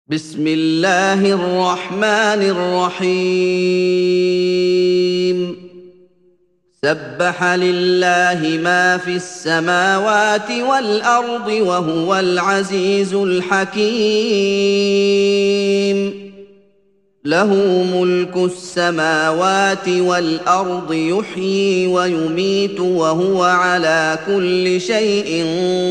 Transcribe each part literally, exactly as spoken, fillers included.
بسم الله الرحمن الرحيم سبح لله ما في السماوات والأرض وهو العزيز الحكيم له ملك السماوات والأرض يحيي ويميت وهو على كل شيء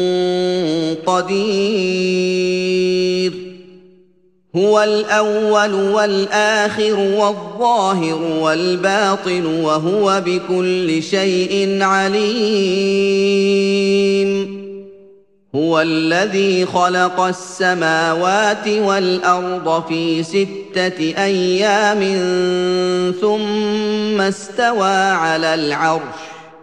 قدير هو الأول والآخر والظاهر والباطن وهو بكل شيء عليم هو الذي خلق السماوات والأرض في ستة أيام ثم استوى على العرش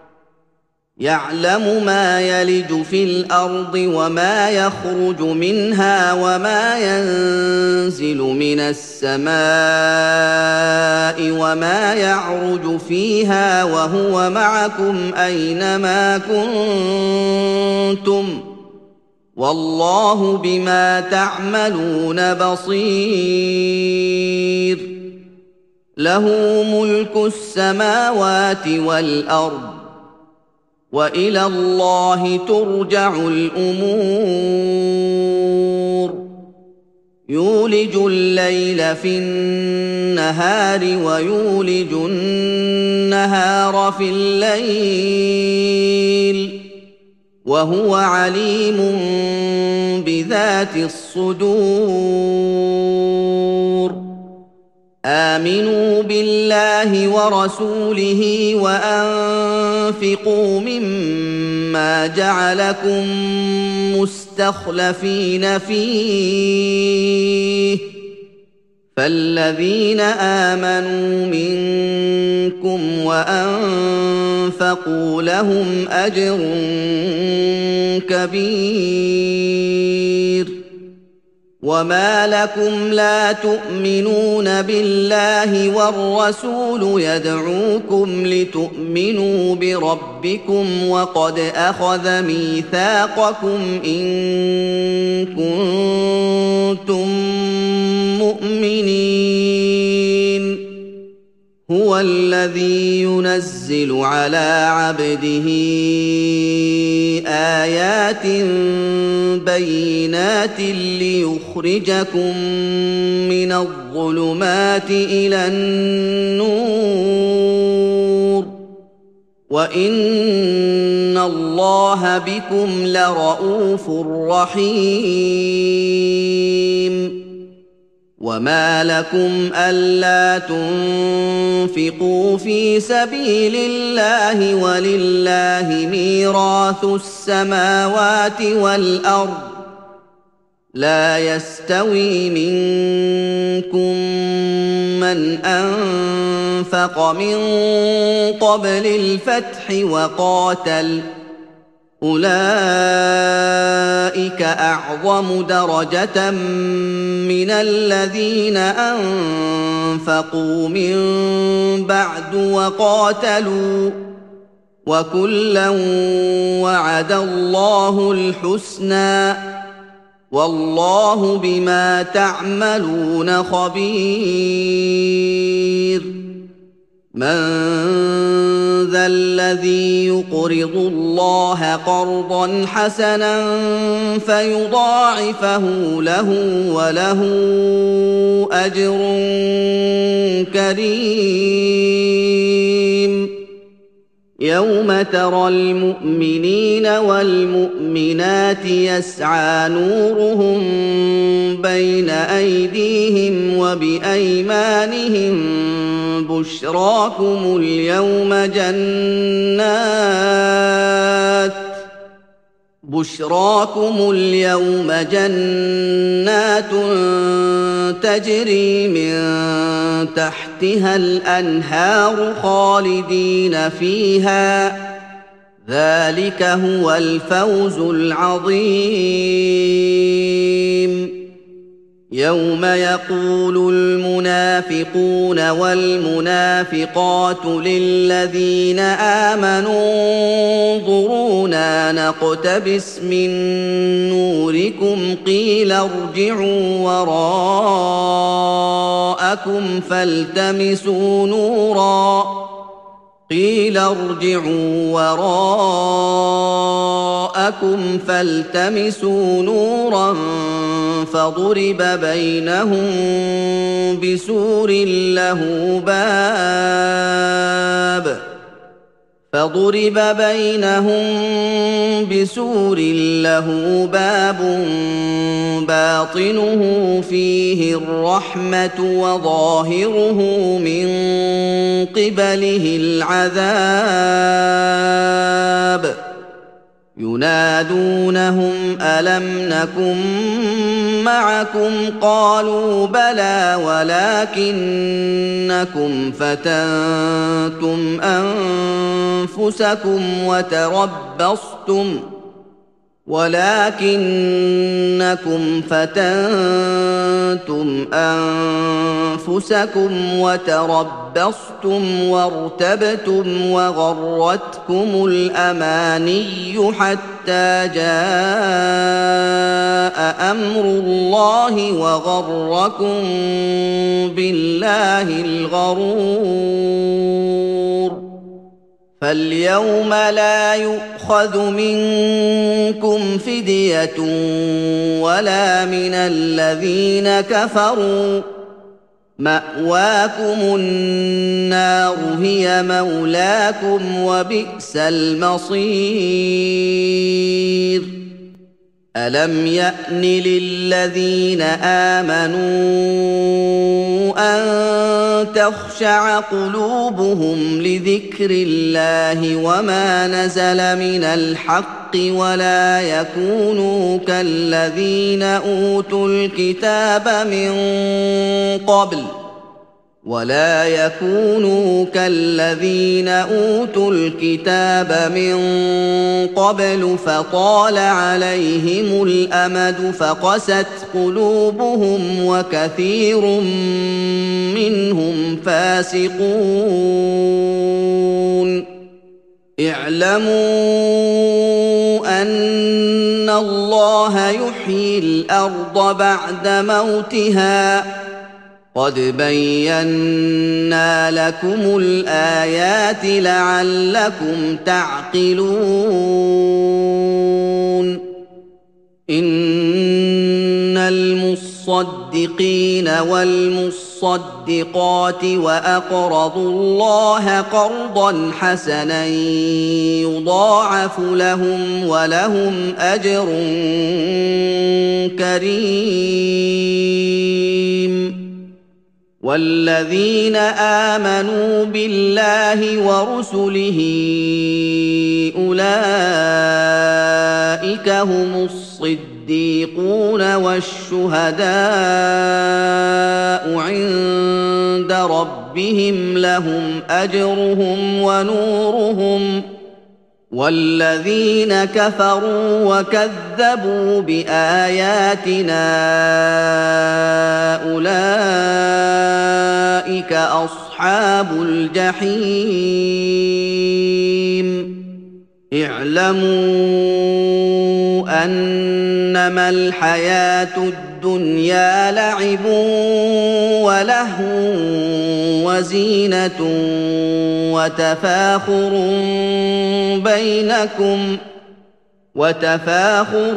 يعلم ما يلج في الأرض وما يخرج منها وما ينزل من السماء وما يعرج فيها وهو معكم أينما كنتم والله بما تعملون بصير له ملك السماوات والأرض وإلى الله ترجع الأمور يولج الليل في النهار ويولج النهار في الليل وهو عليم بذات الصدور آمنوا بالله ورسوله وأنفقوا مما جعلكم مستخلفين فيه فالذين آمنوا منكم وأنفقوا لهم أجر كبير وما لكم لا تؤمنون بالله والرسول يدعوكم لتؤمنوا بربكم وقد أخذ ميثاقكم إن كنتم مؤمنين هو الذي ينزل على عبده آيات بينات ليخرجكم من الظلمات إلى النور وإن الله بكم لرءوف رحيم وما لكم ألا تنفقوا في سبيل الله ولله ميراث السماوات والأرض لا يستوي منكم من أنفق من قبل الفتح وقاتل أولئك أعظم درجة من الذين أنفقوا من بعد وقاتلوا وكلا وعد الله الحسنى والله بما تعملون خبير من ذا الذي يقرض الله قرضا حسنا فيضاعفه له وله أجر كريم يوم ترى المؤمنين والمؤمنات يسعى نورهم بين أيديهم وبأيمانهم بشراكم اليوم جنات بشراكم اليوم جنات تجري من تحتها الأنهار خالدين فيها ذلك هو الفوز العظيم يوم يقول المنافقون والمنافقات للذين آمنوا انظرونا نقتبس من نوركم قيل ارجعوا وراءكم فالتمسوا نورا قيل ارجعوا وراءكم فالتمسوا نورا فضرب بينهم بسور له باب فضرب بينهم بسور له باب باطنه فيه الرحمة وظاهره من قبله العذاب ينادونهم ألم نكن معكم قالوا بلى ولكنكم فتنتم أنفسكم وتربصتم ولكنكم فتنتم أنفسكم وتربصتم وارتبتم وغرتكم الأماني حتى جاء أمر الله وغركم بالله الغرور فاليوم لا يؤخذ منكم فدية ولا من الذين كفروا مأواكم النار هي مولاكم وبئس المصير ألم يأن للذين آمنوا أن تخشع قلوبهم لذكر الله وما نزل من الحق ولا يكونوا كالذين أوتوا الكتاب من قبل ولا يكونوا كالذين أوتوا الكتاب من قبل فطال عليهم الأمد فقست قلوبهم وكثير منهم فاسقون اعلموا أن الله يحيي الأرض بعد موتها قد بينا لكم الآيات لعلكم تعقلون إن المصدقين والمصدقات وأقرضوا الله قرضا حسنا يضاعف لهم ولهم أجر كريم والذين آمنوا بالله ورسله أولئك هم الصديقون والشهداء عند ربهم لهم أجرهم ونورهم والذين كفروا وكذبوا بآياتنا أولئك أصحاب الجحيم اعلموا أنما الحياة الدنيا لعب ولهو وزينة وتفاخر بينكم وتفاخر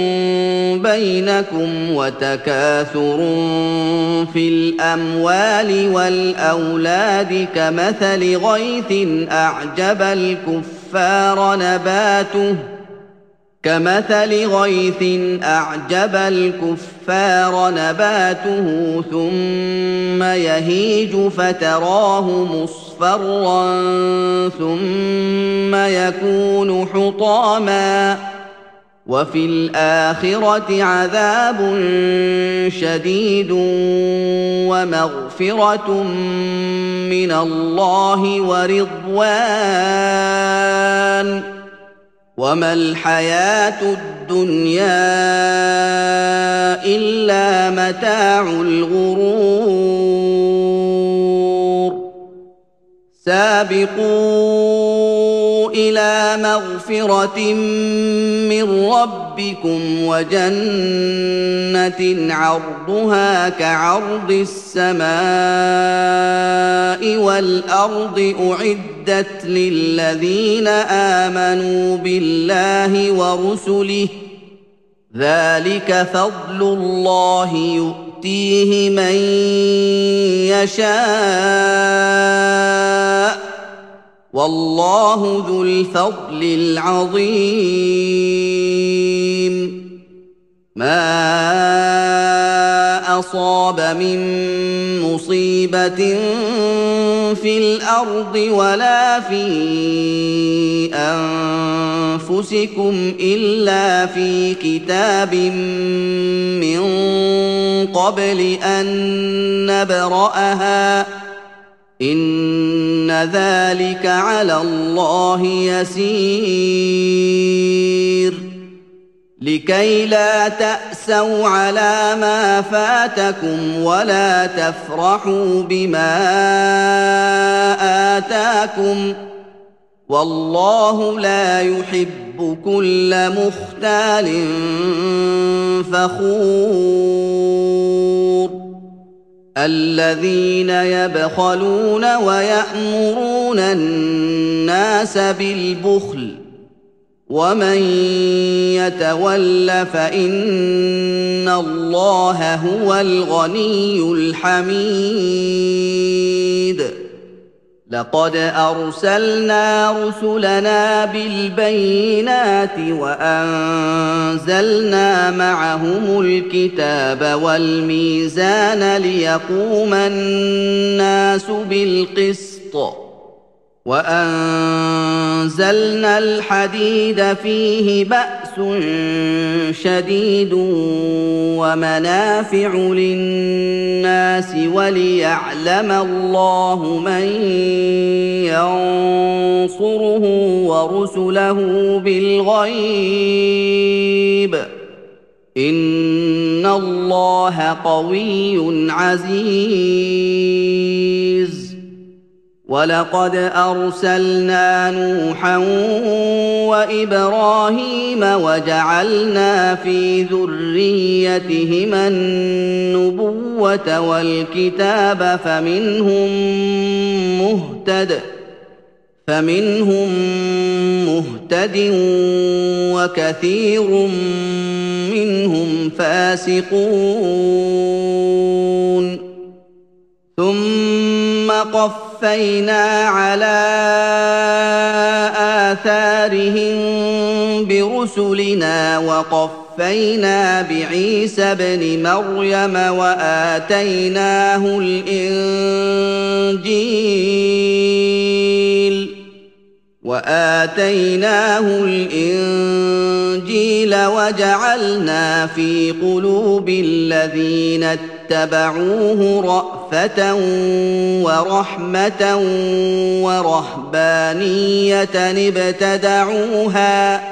بينكم وتكاثر في الأموال والأولاد كمثل غيث أعجب الكفار نباته كمثل غيث أعجب الكفار نباته ثم يهيج فتراه مصفرا ثم يكون حطاما وفي الآخرة عذاب شديد ومغفرة من الله ورضوان وما الحياة الدنيا إلا متاع الغرور سابقوا إلى مغفرة من ربكم وجنة عرضها كعرض السماء والأرض أعدت للذين آمنوا بالله ورسله ذلك فضل الله يؤتيه من يشاء والله ذو الفضل العظيم ما أصاب من مصيبة في الأرض ولا في أنفسكم إلا في كتاب من قبل أن نبرأها إن ذلك على الله يسير لكي لا تأسوا على ما فاتكم ولا تفرحوا بما آتاكم والله لا يحب كل مختال فخور الذين يبخلون ويأمرون الناس بالبخل ومن يتول فإن الله هو الغني الحميد لقد أرسلنا رسلنا بالبينات وأنزلنا معهم الكتاب والميزان ليقوم الناس بالقسط وأنزلنا الحديد فيه بأس شديد ومنافع للناس وليعلم الله من ينصره ورسله بالغيب إن الله قوي عزيز ولقد أرسلنا نوحا وإبراهيم وجعلنا في ذريتهما النبوة والكتاب فمنهم مهتد فمنهم مهتد وكثير منهم فاسقون ثم قفينا على آثارهم برسلنا وقفينا بعيسى ابن مريم وآتيناه الإنجيل وآتيناه الإنجيل وجعلنا في قلوب الذين اتبعوه رأفة ورحمة ورهبانية ابتدعوها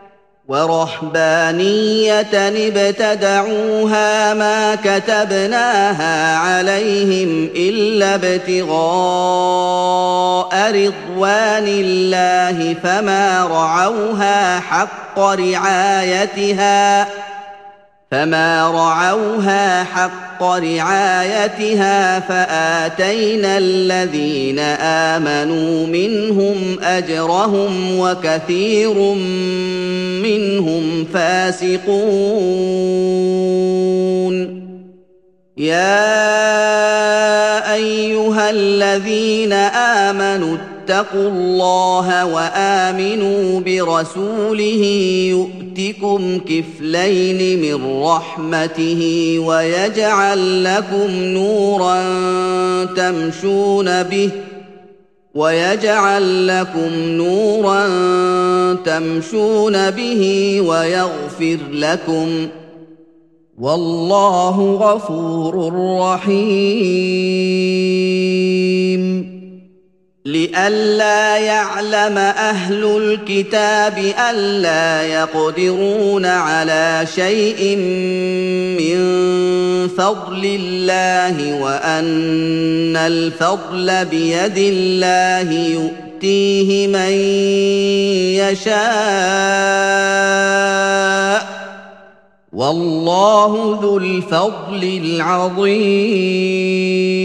ورهبانية ابتدعوها ما كتبناها عليهم إلا ابتغاء رضوان الله فما رعوها حق رعايتها فما رعوها حق رعايتها فآتينا الذين آمنوا منهم أجرهم وكثير منهم فاسقون يا أيها الذين آمنوا اتقوا الله وآمنوا برسوله يؤتكم كفلين من رحمته ويجعل لكم نورا تمشون به ويجعل لكم نورا تمشون به ويغفر لكم والله غفور رحيم لئلا يعلم أهل الكتاب ألا يقدرون على شيء من فضل الله وأن الفضل بيد الله يؤتيه من يشاء والله ذو الفضل العظيم.